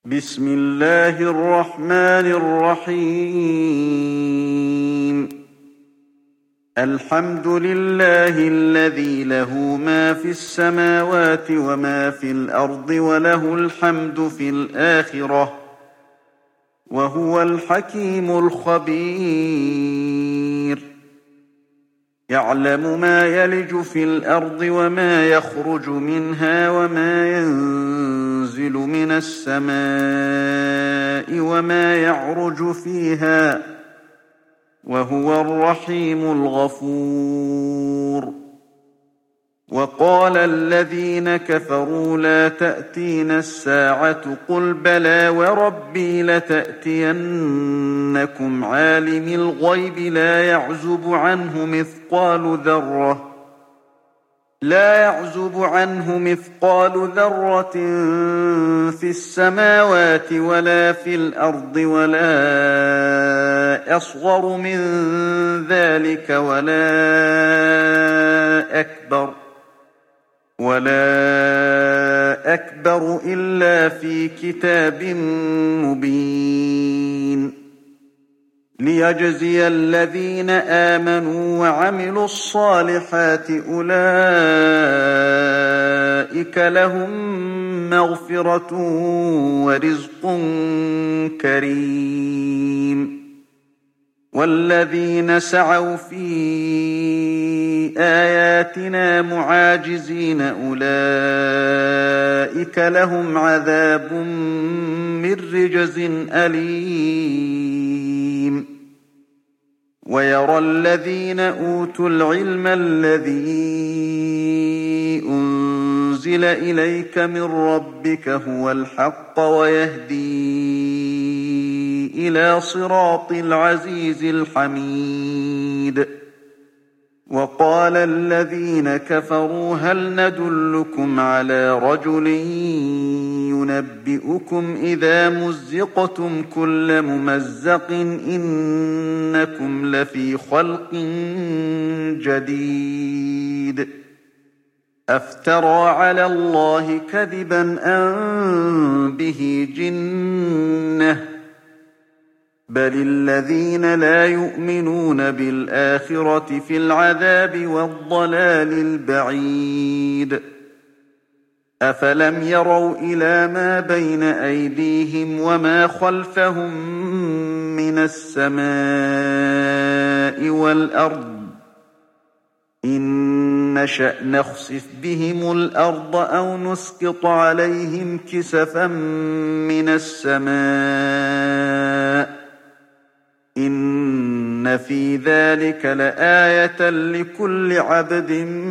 بسم الله الرحمن الرحيم. الحمد لله الذي له ما في السماوات وما في الأرض وله الحمد في الآخرة وهو الحكيم الخبير. يعلم ما يلج في الأرض وما يخرج منها وما ينزل من السماء وما يعرج فيها وهو الرحيم الغفور. وقال الذين كفروا لا تأتينا الساعة قل بلى وربي لتأتينكم عالم الغيب لا يعزب عنه مثقال ذرة في السماوات ولا في الأرض ولا أصغر من ذلك ولا أكبر إلا في كتاب مبين. ليجزي الذين آمنوا وعملوا الصالحات أولئك لهم مغفرة ورزق كريم. والذين سعوا في آياتنا معاجزين أولئك لهم عذاب من رجز أليم. ويرى الذين أوتوا العلم الذي أنزل إليك من ربك هو الحق ويهدي إلى صراط العزيز الحميد. وقال الذين كفروا هل ندلكم على رجل ينبئكم إذا مزقتم كل ممزق إنكم لفي خلق جديد. أفترى على الله كذبا أم به جنة بل الذين لا يؤمنون بالآخرة في العذاب والضلال البعيد. أفلم يروا إلى ما بين أيديهم وما خلفهم من السماء والأرض إن نشأ نخسف بهم الأرض أو نسقط عليهم كسفا من السماء إن في ذلك لآية لكل عبد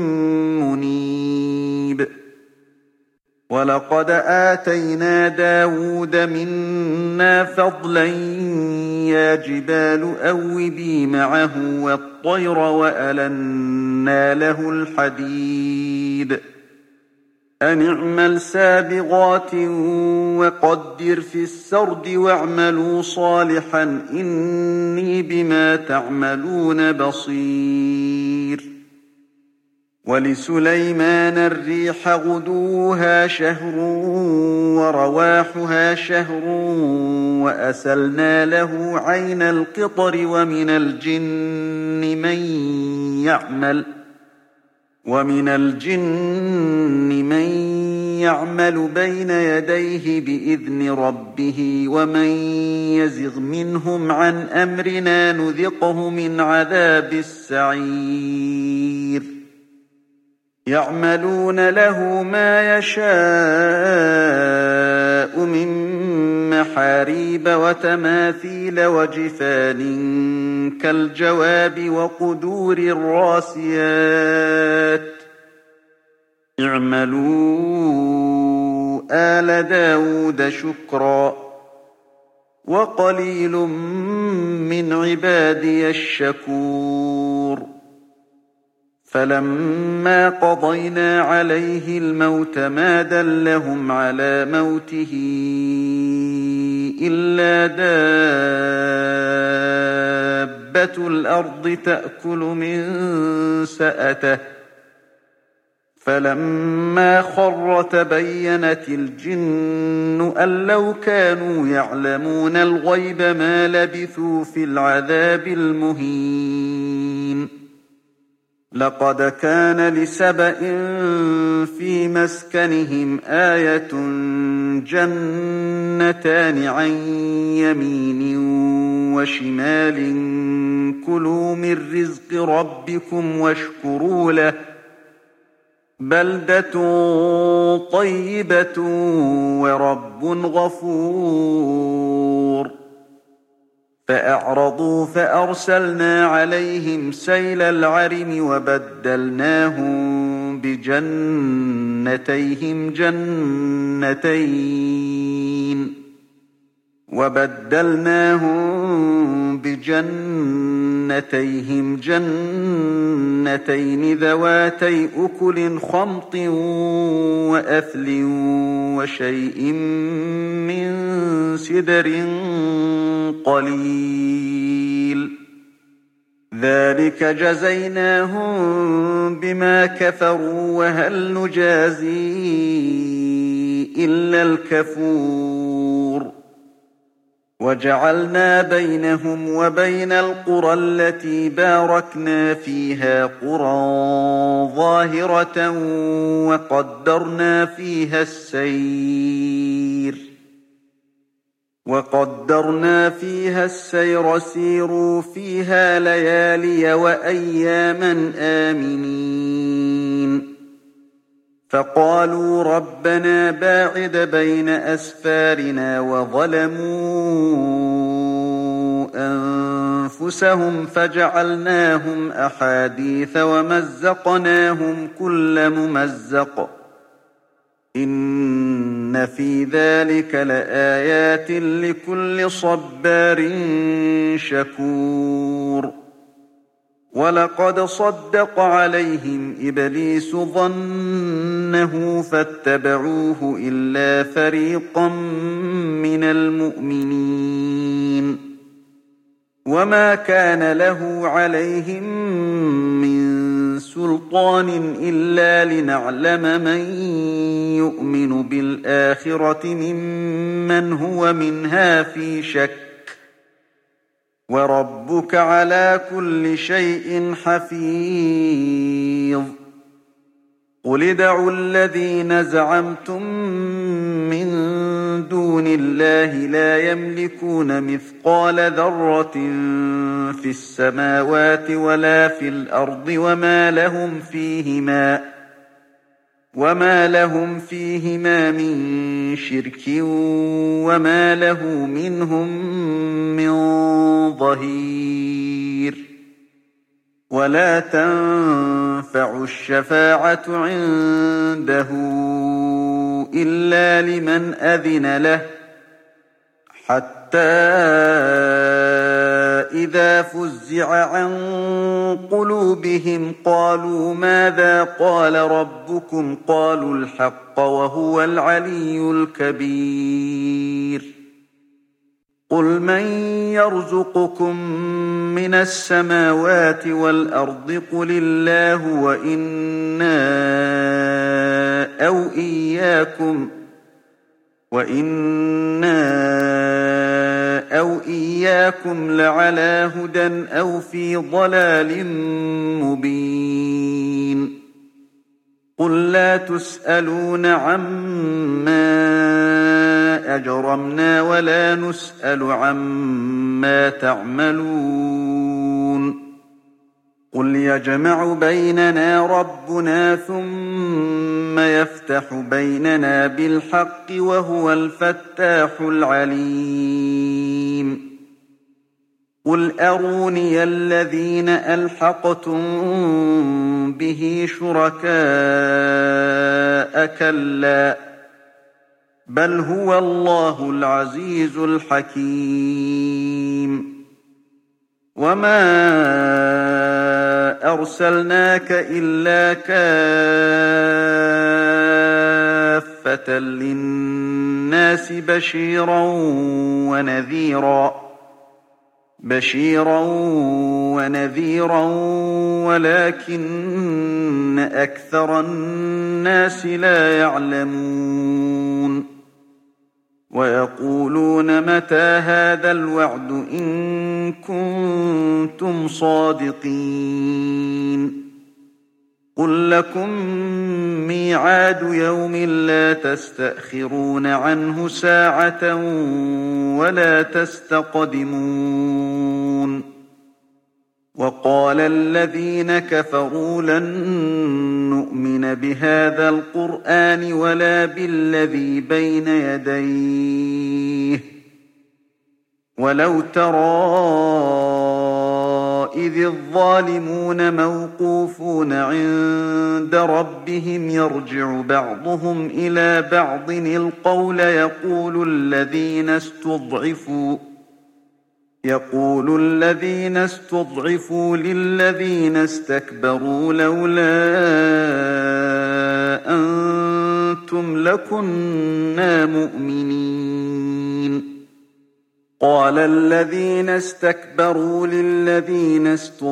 منيب. ولقد آتينا داود منا فضلا يا جبال أوبي معه والطير وألنا له الحديد أن اعمل سابغات وقدر في السرد واعملوا صالحا إني بما تعملون بصير. ولسليمان الريح غدوها شهر ورواحها شهر وأسلنا له عين القطر ومن الجن من يعمل بين يديه بإذن ربه ومن يزغ منهم عن أمرنا نذقه من عذاب السعير. يعملون له ما يشاء من محاريب وتماثيل وجفان كالجواب وقدور الراسيات اعملوا آل داود شكرا وقليل من عبادي الشكور. فلما قضينا عليه الموت ما دلهم على موته إلا دابة الأرض تأكل من سأته فلما خر تبينت الجن أن لو كانوا يعلمون الغيب ما لبثوا في العذاب المهين لقد كان لسبإ في مسكنهم آية جنتان عن يمين وشمال كلوا من رزق ربكم واشكروا له بلدة طيبة ورب غفور فأعرضوا فأرسلنا عليهم سيل العرم وبدلناهم بجنتيهم جنتين ذواتي أكل خمط وأثل وشيء من سدر قليل ذلك جزيناهم بما كفروا وهل نجازي إلا الكفور وجعلنا بينهم وبين القرى التي باركنا فيها قرى ظاهرة وقدرنا فيها السير سيروا فيها ليالي وأياما آمنين فقالوا ربنا باعد بين أسفارنا وظلموا أنفسهم فجعلناهم أحاديث ومزقناهم كل ممزق إن في ذلك لآيات لكل صبار شكور ولقد صدق عليهم إبليس ظنه فاتبعوه إلا فريقا من المؤمنين وما كان له عليهم من سلطان إلا لنعلم من يؤمن بالآخرة ممن هو منها في شك وربك على كل شيء حفيظ قل ادعوا الذين زعمتم من دون الله لا يملكون مثقال ذرة في السماوات ولا في الأرض وما لهم فيهما من شرك وما له منهم من ظهير ولا تنفع الشفاعة عنده إلا لمن أذن له حتى إذا فزع عن قلوبهم قالوا ماذا قال ربكم قالوا الحق وهو العلي الكبير قل من يرزقكم من السماوات والأرض قل الله وإنا أو إياكم لعلى هدى أو في ضلال مبين قل لا تسألون عما أجرمنا ولا نسأل عما تعملون قل يجمع بيننا ربنا ثم يفتح بيننا بالحق وهو الفتاح العليم قل أروني الذين ألحقتم به شركاء كلا بل هو الله العزيز الحكيم وما أرسلناك إلا كافة للناس بشيرا ونذيرا بشيرا ونذيرا ولكن أكثر الناس لا يعلمون ويقولون متى هذا الوعد إن كنتم صادقين قل لكم ميعاد يوم لا تستأخرون عنه ساعة ولا تستقدمون وقال الذين كفروا لن نؤمن بهذا القرآن ولا بالذي بين يديه ولو ترى إذ الظالمون موقوفون عند ربهم يرجع بعضهم إلى بعض القول يقول الذين استضعفوا للذين استكبروا لولا أنتم لكنا مؤمنين قال الذين استكبروا للذين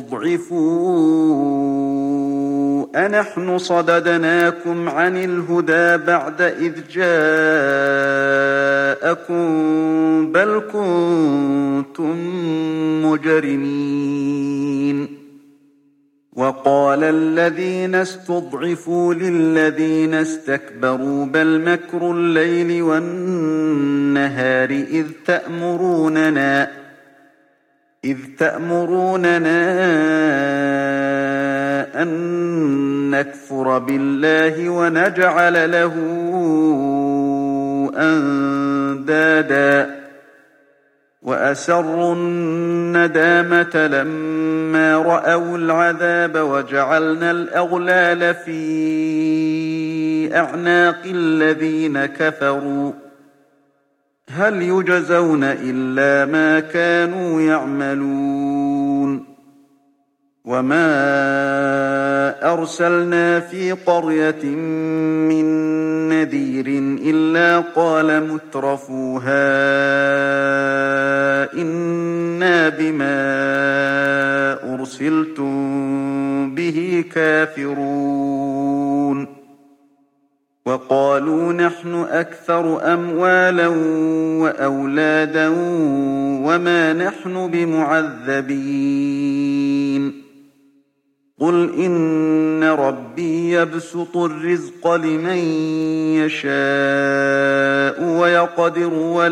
استضعفوا أنحن صددناكم عن الهدى بعد إذ جاءكم بل كنتم مجرمين وقال الذين استضعفوا للذين استكبروا بل مكر الليل والنهار إذ تأمروننا أن نكفر بالله ونجعل له أندادا وأسروا الندامة لما رأوا العذاب وجعلنا الأغلال في أعناق الذين كفروا هل يجزون إلا ما كانوا يعملون وما أرسلنا في قرية من نذير إلا قال مترفوها إنا بما أرسلتم به كافرون وقالوا نحن أكثر أموالا وأولادا وما نحن بمعذبين قل إن ربي يبسط الرزق لمن يشاء ويقدر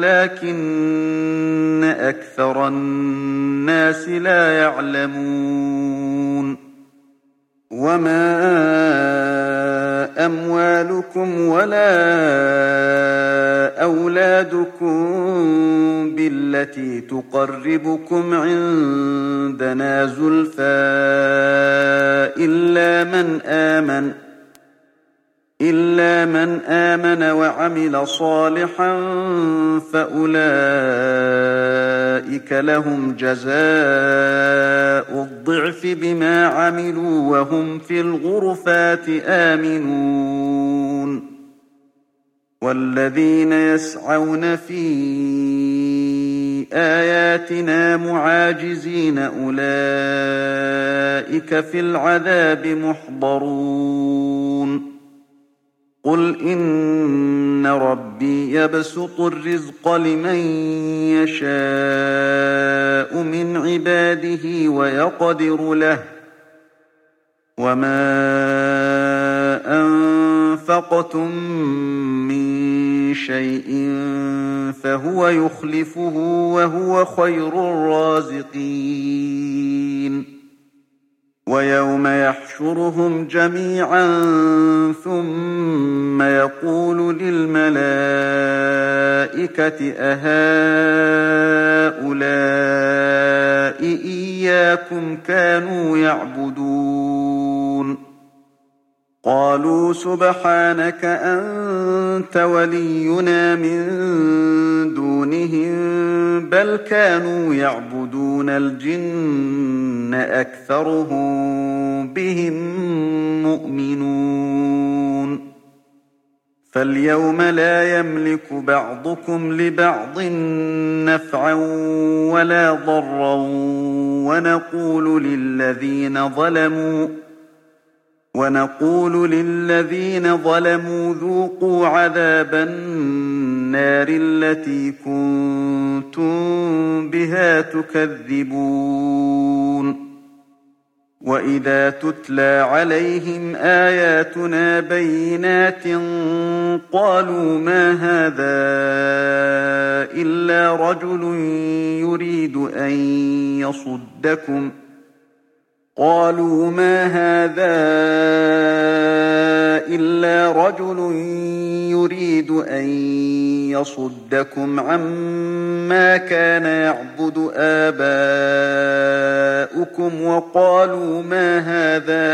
ولكن أكثر الناس لا يعلمون وما أموالكم ولا أولادكم بالتي تقربكم عندنا زلفى إلا من آمن وعمل صالحا فأولئك لهم جزاء الضعف بما عملوا وهم في الغرفات آمنون والذين يسعون في آياتنا معاجزين أولئك في العذاب محضرون قل إن ربي يبسط الرزق لمن يشاء من عباده ويقدر له وما أنفقتم من شيء فهو يخلفه وهو خير الرازقين ويوم يحشرهم جميعا ثم يقول للملائكة أهؤلاء إياكم كانوا يعبدون قالوا سبحانك أنت ولينا من دونهم بل كانوا يعبدون الجن أكثرهم بهم مؤمنون فاليوم لا يملك بعضكم لبعض نفعا ولا ضرا ونقول للذين ظلموا ذوقوا عذاب النار التي كنتم بها تكذبون وإذا تتلى عليهم آياتنا بينات قالوا ما هذا إلا رجل يريد أن يصدكم عما كان يعبد آباؤكم وقالوا ما هذا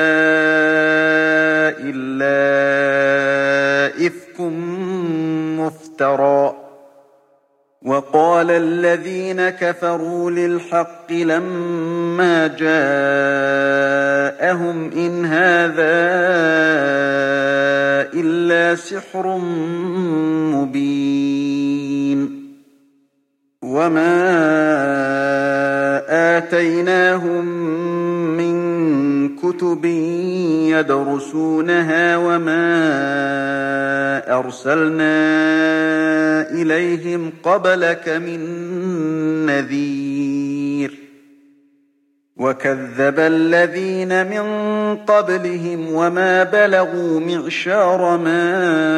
إلا إفك مفترى وقال الذين كفروا للحق لما جاءهم إن هذا إلا سحر مبين وما آتيناهم من كتب يدرسونها وما أرسلنا إليهم قبلك من نذير وكذب الذين من قبلهم وما بلغوا معشار ما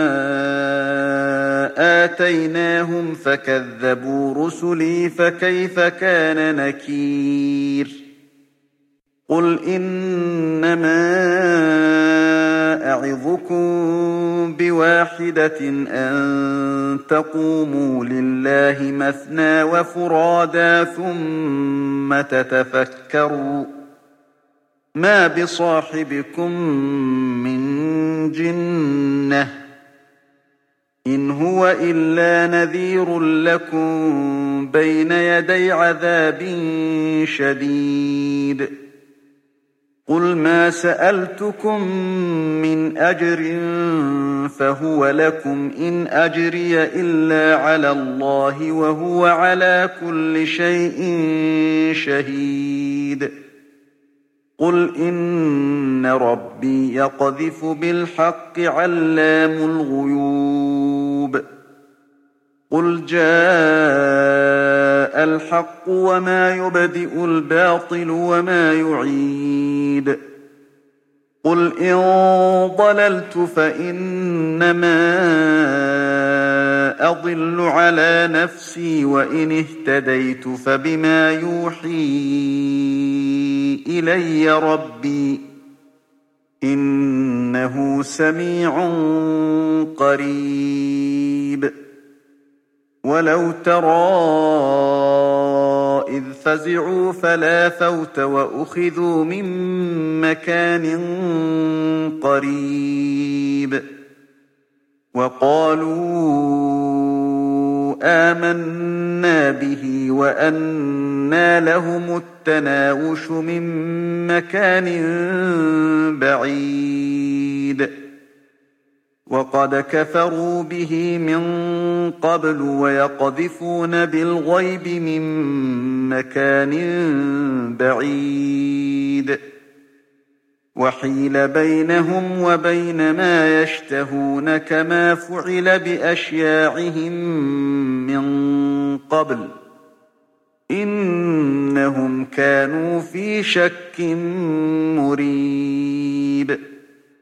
آتيناهم فكذبوا رسلي فكيف كان نكير قل إنما أعظكم بواحدة أن تقوموا لله مثنى وفرادا ثم تتفكروا ما بصاحبكم من جنة إن هو إلا نذير لكم بين يدي عذاب شديد قل ما سألتكم من أجر فهو لكم إن أجري إلا على الله وهو على كل شيء شهيد قل إن ربي يقذف بالحق علام الغيوب قل جاء الحق وما يبدئ الباطل وما يعيد قل إن ضللت فإنما أضل على نفسي وإن اهتديت فبما يوحي إلي ربي إنه سميع قريب ولو ترى إذ فزعوا فلا فوت وأخذوا من مكان قريب وقالوا آمنا به وأنى لهم التناوش من مكان بعيد وقد كفروا به من قبل ويقذفون بالغيب من مكان بعيد وحيل بينهم وبين ما يشتهون كما فعل بأشياعهم من قبل إنهم كانوا في شك مريب